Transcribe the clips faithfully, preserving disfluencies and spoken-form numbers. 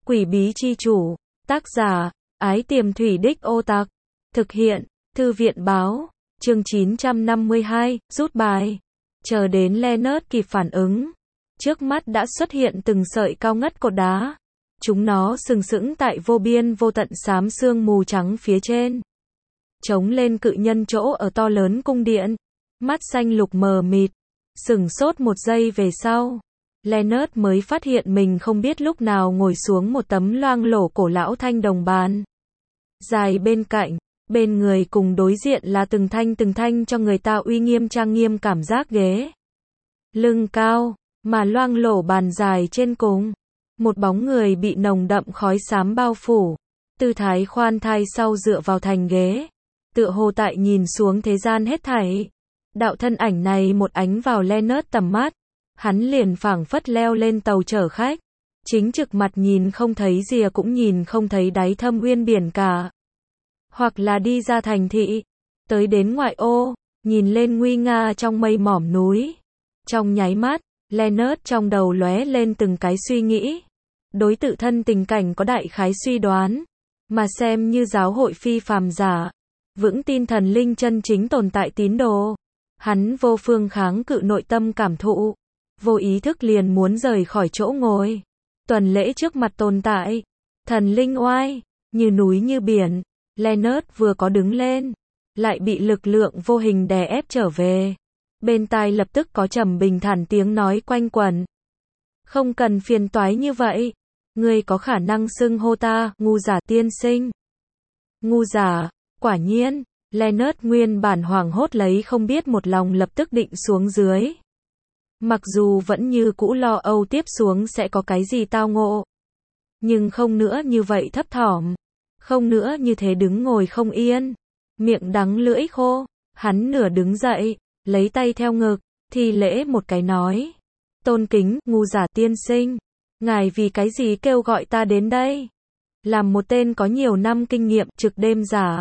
Quỷ bí chi chủ, tác giả, Ái Tiềm Thủy Đích Ô Tặc, thực hiện, Thư viện báo, chương chín trăm năm mươi hai, rút bài. Chờ đến Leonard kịp phản ứng, trước mắt đã xuất hiện từng sợi cao ngất cột đá. Chúng nó sừng sững tại vô biên vô tận xám sương mù trắng phía trên. Trống lên cự nhân chỗ ở to lớn cung điện. Mắt xanh lục mờ mịt. Sửng sốt một giây về sau, Leonard mới phát hiện mình không biết lúc nào ngồi xuống một tấm loang lổ cổ lão thanh đồng bàn. Dài bên cạnh, bên người cùng đối diện là từng thanh từng thanh cho người ta uy nghiêm trang nghiêm cảm giác ghế. Lưng cao, mà loang lổ bàn dài trên cùng. Một bóng người bị nồng đậm khói xám bao phủ. Tư thái khoan thai sau dựa vào thành ghế. Tựa hồ tại nhìn xuống thế gian hết thảy. Đạo thân ảnh này một ánh vào Leonard tầm mắt. Hắn liền phảng phất leo lên tàu chở khách. Chính trực mặt nhìn không thấy rìa cũng nhìn không thấy đáy thâm uyên biển cả. Hoặc là đi ra thành thị. Tới đến ngoại ô, nhìn lên nguy nga trong mây mỏm núi. Trong nháy mắt, Leonard trong đầu lóe lên từng cái suy nghĩ. Đối tự thân tình cảnh có đại khái suy đoán. Mà xem như giáo hội phi phàm giả. Vững tin thần linh chân chính tồn tại tín đồ. Hắn vô phương kháng cự nội tâm cảm thụ. Vô ý thức liền muốn rời khỏi chỗ ngồi. Tuần lễ trước mặt tồn tại. Thần linh oai, như núi như biển. Leonard vừa có đứng lên. Lại bị lực lượng vô hình đè ép trở về. Bên tai lập tức có trầm bình thản tiếng nói quanh quẩn. Không cần phiền toái như vậy. Ngươi có khả năng xưng hô ta, ngu giả tiên sinh. Ngu giả, quả nhiên. Leonard nguyên bản hoảng hốt lấy không biết một lòng lập tức định xuống dưới. Mặc dù vẫn như cũ lo âu tiếp xuống sẽ có cái gì tao ngộ. Nhưng không nữa như vậy thấp thỏm. Không nữa như thế đứng ngồi không yên. Miệng đắng lưỡi khô. Hắn nửa đứng dậy, lấy tay theo ngực, thi lễ một cái nói. Tôn kính, ngu giả tiên sinh. Ngài vì cái gì kêu gọi ta đến đây? Làm một tên có nhiều năm kinh nghiệm trực đêm giả.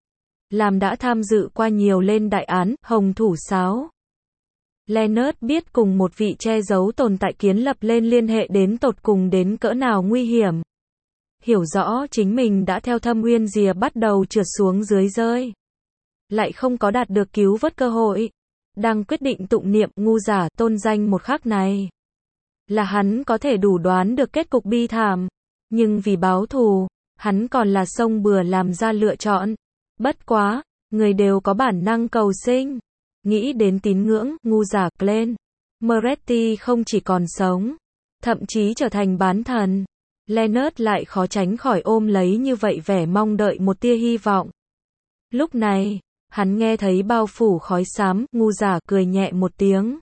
Làm đã tham dự qua nhiều lên đại án, hồng thủ sáo. Leonard biết cùng một vị che giấu tồn tại kiến lập lên liên hệ đến tột cùng đến cỡ nào nguy hiểm. Hiểu rõ chính mình đã theo thâm uyên rìa bắt đầu trượt xuống dưới rơi. Lại không có đạt được cứu vớt cơ hội. Đang quyết định tụng niệm ngu giả tôn danh một khắc này. Là hắn có thể đủ đoán được kết cục bi thảm. Nhưng vì báo thù, hắn còn là xông bừa làm ra lựa chọn. Bất quá, người đều có bản năng cầu sinh. Nghĩ đến tín ngưỡng, ngu giả Glenn Moretti không chỉ còn sống, thậm chí trở thành bán thần. Leonard lại khó tránh khỏi ôm lấy như vậy vẻ mong đợi một tia hy vọng. Lúc này, hắn nghe thấy bao phủ khói xám, ngu giả cười nhẹ một tiếng.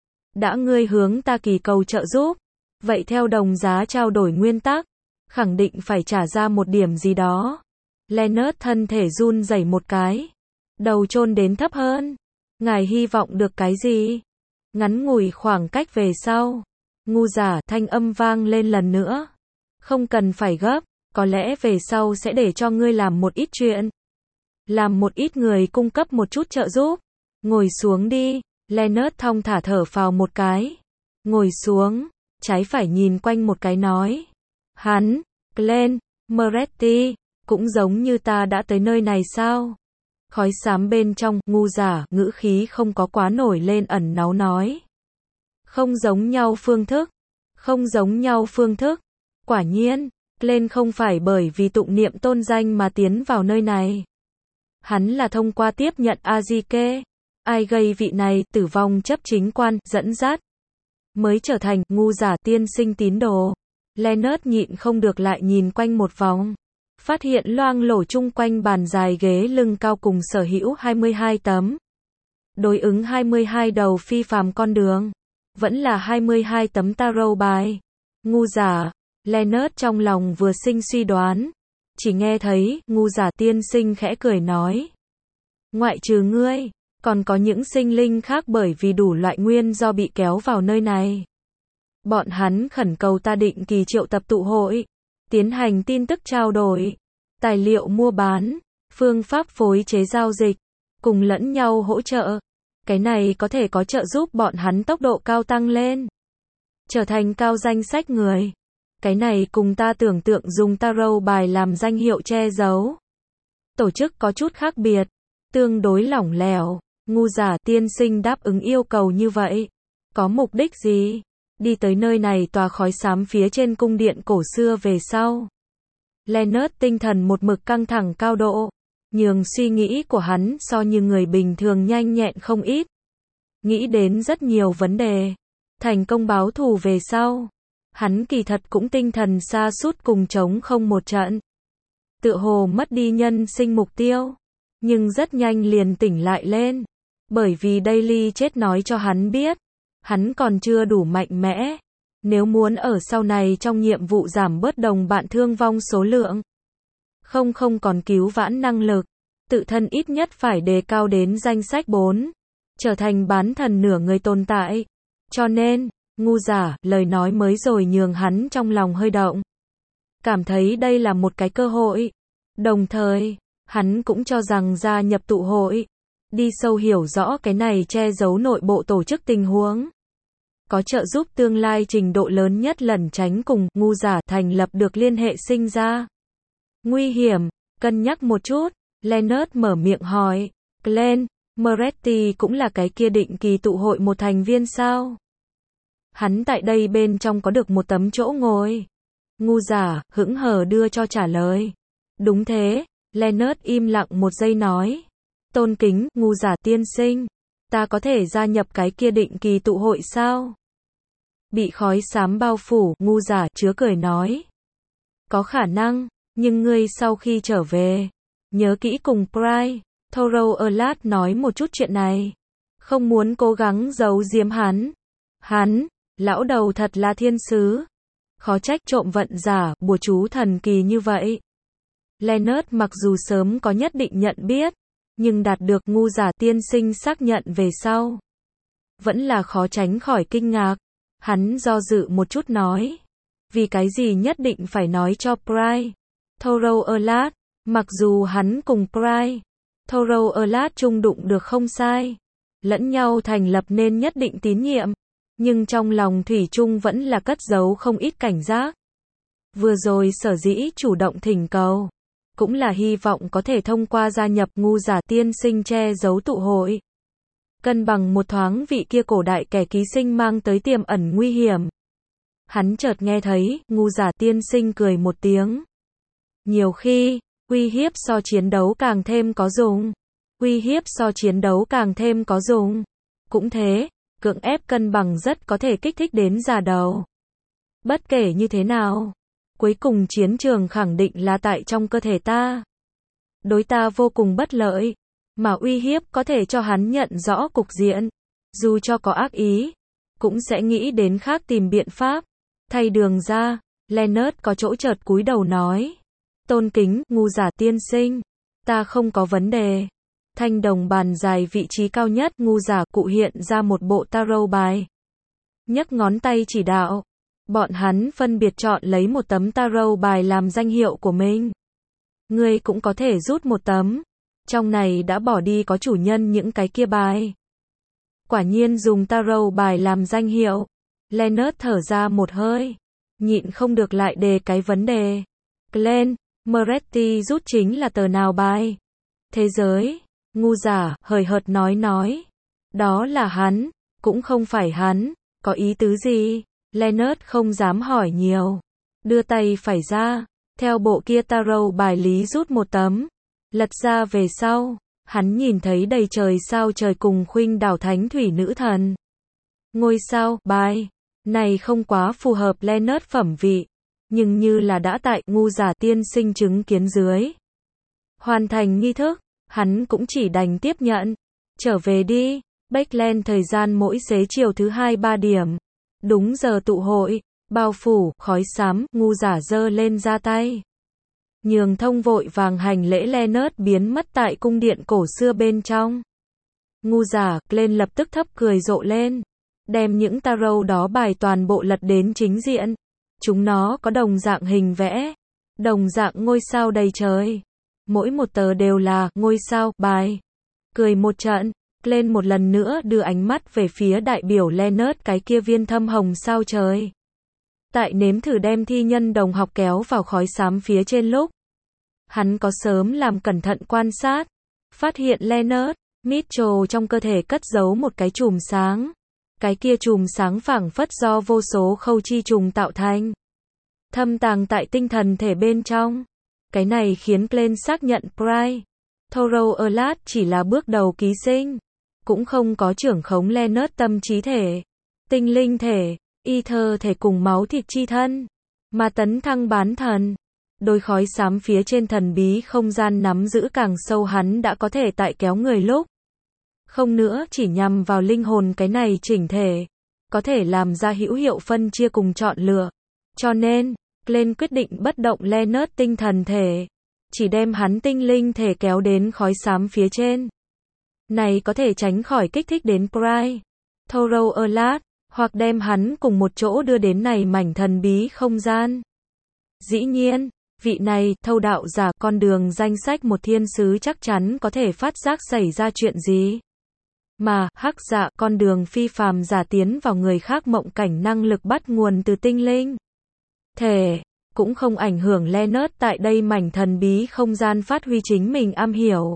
Đã ngươi hướng ta kỳ cầu trợ giúp, vậy theo đồng giá trao đổi nguyên tắc, khẳng định phải trả ra một điểm gì đó. Leonard thân thể run rẩy một cái, đầu chôn đến thấp hơn. Ngài hy vọng được cái gì? Ngắn ngủi khoảng cách về sau, ngu giả thanh âm vang lên lần nữa. Không cần phải gấp, có lẽ về sau sẽ để cho ngươi làm một ít chuyện. Làm một ít người cung cấp một chút trợ giúp. Ngồi xuống đi, Leonard thong thả thở phào một cái. Ngồi xuống, trái phải nhìn quanh một cái nói. Hắn, Glenn Moretti, cũng giống như ta đã tới nơi này sao? Khói xám bên trong, ngu giả, ngữ khí không có quá nổi lên ẩn náu nói. Không giống nhau phương thức. Không giống nhau phương thức. Quả nhiên, Glenn không phải bởi vì tụng niệm tôn danh mà tiến vào nơi này. Hắn là thông qua tiếp nhận Azike, ai gây vị này, tử vong chấp chính quan, dẫn dắt. Mới trở thành, ngu giả tiên sinh tín đồ. Leonard nhịn không được lại nhìn quanh một vòng. Phát hiện loang lổ chung quanh bàn dài ghế lưng cao cùng sở hữu hai mươi hai tấm. Đối ứng hai mươi hai đầu phi phàm con đường. Vẫn là hai mươi hai tấm tarot bài. Ngu giả, Leonard trong lòng vừa sinh suy đoán. Chỉ nghe thấy, ngu giả tiên sinh khẽ cười nói. Ngoại trừ ngươi, còn có những sinh linh khác bởi vì đủ loại nguyên do bị kéo vào nơi này. Bọn hắn khẩn cầu ta định kỳ triệu tập tụ hội. Tiến hành tin tức trao đổi, tài liệu mua bán, phương pháp phối chế giao dịch, cùng lẫn nhau hỗ trợ. Cái này có thể có trợ giúp bọn hắn tốc độ cao tăng lên. Trở thành cao danh sách người. Cái này cùng ta tưởng tượng dùng tarot bài làm danh hiệu che giấu tổ chức có chút khác biệt, tương đối lỏng lẻo. Ngu Giả tiên sinh đáp ứng yêu cầu như vậy. Có mục đích gì? Đi tới nơi này tòa khói xám phía trên cung điện cổ xưa về sau. Leonard tinh thần một mực căng thẳng cao độ, nhường suy nghĩ của hắn so như người bình thường nhanh nhẹn không ít. Nghĩ đến rất nhiều vấn đề. Thành công báo thù về sau. Hắn kỳ thật cũng tinh thần sa sút cùng chống không một trận. Tựa hồ mất đi nhân sinh mục tiêu. Nhưng rất nhanh liền tỉnh lại lên. Bởi vì Daily chết nói cho hắn biết. Hắn còn chưa đủ mạnh mẽ. Nếu muốn ở sau này trong nhiệm vụ giảm bớt đồng bạn thương vong số lượng. Không không còn cứu vãn năng lực. Tự thân ít nhất phải đề cao đến danh sách bốn. Trở thành bán thần nửa người tồn tại. Cho nên, Ngu Giả, lời nói mới rồi nhường hắn trong lòng hơi động. Cảm thấy đây là một cái cơ hội. Đồng thời, hắn cũng cho rằng gia nhập tụ hội. Đi sâu hiểu rõ cái này che giấu nội bộ tổ chức tình huống. Có trợ giúp tương lai trình độ lớn nhất lẩn tránh cùng Ngu Giả thành lập được liên hệ sinh ra. Nguy hiểm, cân nhắc một chút, Leonard mở miệng hỏi, Glenn, Moretti cũng là cái kia định kỳ tụ hội một thành viên sao? Hắn tại đây bên trong có được một tấm chỗ ngồi. Ngu Giả, hững hờ đưa cho trả lời. Đúng thế, Leonard im lặng một giây nói. Tôn kính, Ngu Giả tiên sinh. Ta có thể gia nhập cái kia định kỳ tụ hội sao? Bị khói xám bao phủ, Ngu Giả chứa cười nói. Có khả năng, nhưng ngươi sau khi trở về, nhớ kỹ cùng Pride, Thorough Alert nói một chút chuyện này. Không muốn cố gắng giấu giếm hắn. Hắn, lão đầu thật là thiên sứ. Khó trách trộm vận giả, bùa chú thần kỳ như vậy. Leonard mặc dù sớm có nhất định nhận biết, nhưng đạt được Ngu Giả tiên sinh xác nhận về sau. Vẫn là khó tránh khỏi kinh ngạc. Hắn do dự một chút nói. Vì cái gì nhất định phải nói cho Pride, Thorough Alert, mặc dù hắn cùng Pride, Thorough Alert chung đụng được không sai. Lẫn nhau thành lập nên nhất định tín nhiệm. Nhưng trong lòng thủy chung vẫn là cất giấu không ít cảnh giác. Vừa rồi sở dĩ chủ động thỉnh cầu. Cũng là hy vọng có thể thông qua gia nhập Ngu Giả tiên sinh che giấu tụ hội. Cân bằng một thoáng vị kia cổ đại kẻ ký sinh mang tới tiềm ẩn nguy hiểm. Hắn chợt nghe thấy, Ngu Giả tiên sinh cười một tiếng. Nhiều khi, uy hiếp so chiến đấu càng thêm có dùng. Uy hiếp so chiến đấu càng thêm có dùng. Cũng thế, cưỡng ép cân bằng rất có thể kích thích đến già đầu. Bất kể như thế nào, cuối cùng chiến trường khẳng định là tại trong cơ thể ta. Đối ta vô cùng bất lợi, mà uy hiếp có thể cho hắn nhận rõ cục diện. Dù cho có ác ý, cũng sẽ nghĩ đến khác tìm biện pháp. Thay đường ra, Leonard có chỗ chợt cúi đầu nói. Tôn kính, Ngu Giả tiên sinh. Ta không có vấn đề. Thanh đồng bàn dài vị trí cao nhất, Ngu Giả cụ hiện ra một bộ tarot bài. Nhấc ngón tay chỉ đạo. Bọn hắn phân biệt chọn lấy một tấm tarot bài làm danh hiệu của mình. Ngươi cũng có thể rút một tấm. Trong này đã bỏ đi có chủ nhân những cái kia bài. Quả nhiên dùng tarot bài làm danh hiệu. Leonard thở ra một hơi. Nhịn không được lại đề cái vấn đề. Glenn, Moretti rút chính là tờ nào bài? Thế giới. Ngu Giả, hời hợt nói nói. Đó là hắn, cũng không phải hắn. Có ý tứ gì? Leonard không dám hỏi nhiều. Đưa tay phải ra. Theo bộ kia tarot bài lý rút một tấm. Lật ra về sau. Hắn nhìn thấy đầy trời sao trời cùng khuynh đảo thánh thủy nữ thần. Ngôi sao, bài. Này không quá phù hợp Leonard phẩm vị. Nhưng như là đã tại Ngu Giả tiên sinh chứng kiến dưới. Hoàn thành nghi thức. Hắn cũng chỉ đành tiếp nhận. Trở về đi. Backland thời gian mỗi xế chiều thứ hai ba điểm. Đúng giờ tụ hội. Bao phủ, khói xám, Ngu Giả giơ lên ra tay. Nhường thông vội vàng hành lễ Leonard biến mất tại cung điện cổ xưa bên trong. Ngu Giả, lên lập tức thấp cười rộ lên. Đem những tarot đó bài toàn bộ lật đến chính diện. Chúng nó có đồng dạng hình vẽ. Đồng dạng ngôi sao đầy trời. Mỗi một tờ đều là ngôi sao, bài. Cười một trận, lên một lần nữa đưa ánh mắt về phía đại biểu Leonard cái kia viên thâm hồng sao trời. Tại nếm thử đem thi nhân đồng học kéo vào khói xám phía trên lúc, hắn có sớm làm cẩn thận quan sát, phát hiện Leonard Mitchell trong cơ thể cất giấu một cái chùm sáng. Cái kia chùm sáng phảng phất do vô số khâu chi trùng tạo thành, thâm tàng tại tinh thần thể bên trong. Cái này khiến Glenn xác nhận Bright Thorough Alert chỉ là bước đầu ký sinh, cũng không có trưởng khống Leonard tâm trí thể, tinh linh thể, ether thể cùng máu thịt chi thân, mà tấn thăng bán thần. Đôi khói xám phía trên thần bí không gian nắm giữ càng sâu, hắn đã có thể tại kéo người lúc không nữa chỉ nhằm vào linh hồn cái này chỉnh thể, có thể làm ra hữu hiệu phân chia cùng chọn lựa. Cho nên, Glenn quyết định bất động Leonard tinh thần thể, chỉ đem hắn tinh linh thể kéo đến khói xám phía trên. Này có thể tránh khỏi kích thích đến Bright Thorough Alert, hoặc đem hắn cùng một chỗ đưa đến này mảnh thần bí không gian. Dĩ nhiên, vị này, thâu đạo giả, con đường danh sách một thiên sứ chắc chắn có thể phát giác xảy ra chuyện gì. Mà, hắc dạ, con đường phi phàm giả tiến vào người khác mộng cảnh năng lực bắt nguồn từ tinh linh thể, cũng không ảnh hưởng Leonard tại đây mảnh thần bí không gian phát huy chính mình am hiểu.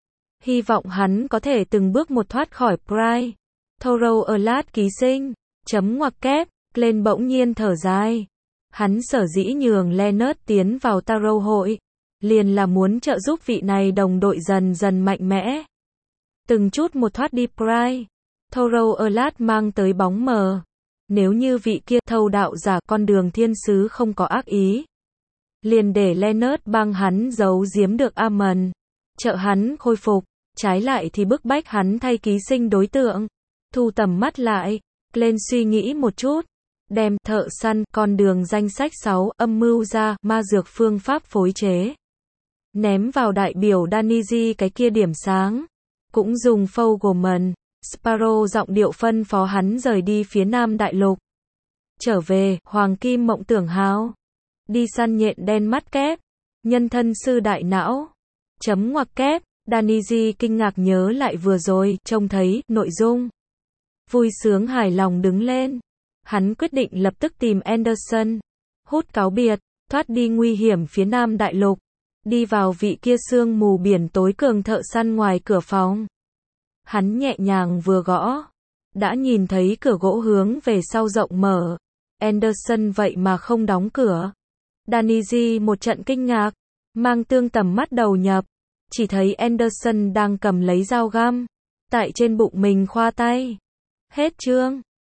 Hy vọng hắn có thể từng bước một thoát khỏi Bright Thorough Alert ký sinh. Chấm ngoặc kép, Glenn bỗng nhiên thở dài. Hắn sở dĩ nhường Leonard tiến vào Tarot hội, liền là muốn trợ giúp vị này đồng đội dần dần mạnh mẽ. Từng chút một thoát đi Bright Thorough Alert mang tới bóng mờ. Nếu như vị kia thâu đạo giả con đường thiên sứ không có ác ý, liền để Leonard băng hắn giấu giếm được Amon, trợ hắn khôi phục, trái lại thì bức bách hắn thay ký sinh đối tượng. Thu tầm mắt lại, Glenn suy nghĩ một chút, đem thợ săn con đường danh sách sáu âm mưu ra ma dược phương pháp phối chế, ném vào đại biểu Daniji cái kia điểm sáng, cũng dùng Fogelman, Sparrow giọng điệu phân phó hắn rời đi phía Nam Đại Lục, trở về Hoàng Kim Mộng Tưởng Hào, đi săn nhện đen mắt kép, nhân thân sư đại não. Chấm ngoặc kép, Daniji kinh ngạc nhớ lại vừa rồi trông thấy nội dung, vui sướng hài lòng đứng lên. Hắn quyết định lập tức tìm Anderson, hút cáo biệt, thoát đi nguy hiểm phía Nam Đại Lục, đi vào vị kia sương mù biển tối cường thợ săn ngoài cửa phòng. Hắn nhẹ nhàng vừa gõ, đã nhìn thấy cửa gỗ hướng về sau rộng mở. Anderson vậy mà không đóng cửa. Daniji một trận kinh ngạc, mang tương tầm mắt đầu nhập, chỉ thấy Anderson đang cầm lấy dao găm, tại trên bụng mình khoa tay. Hết chương.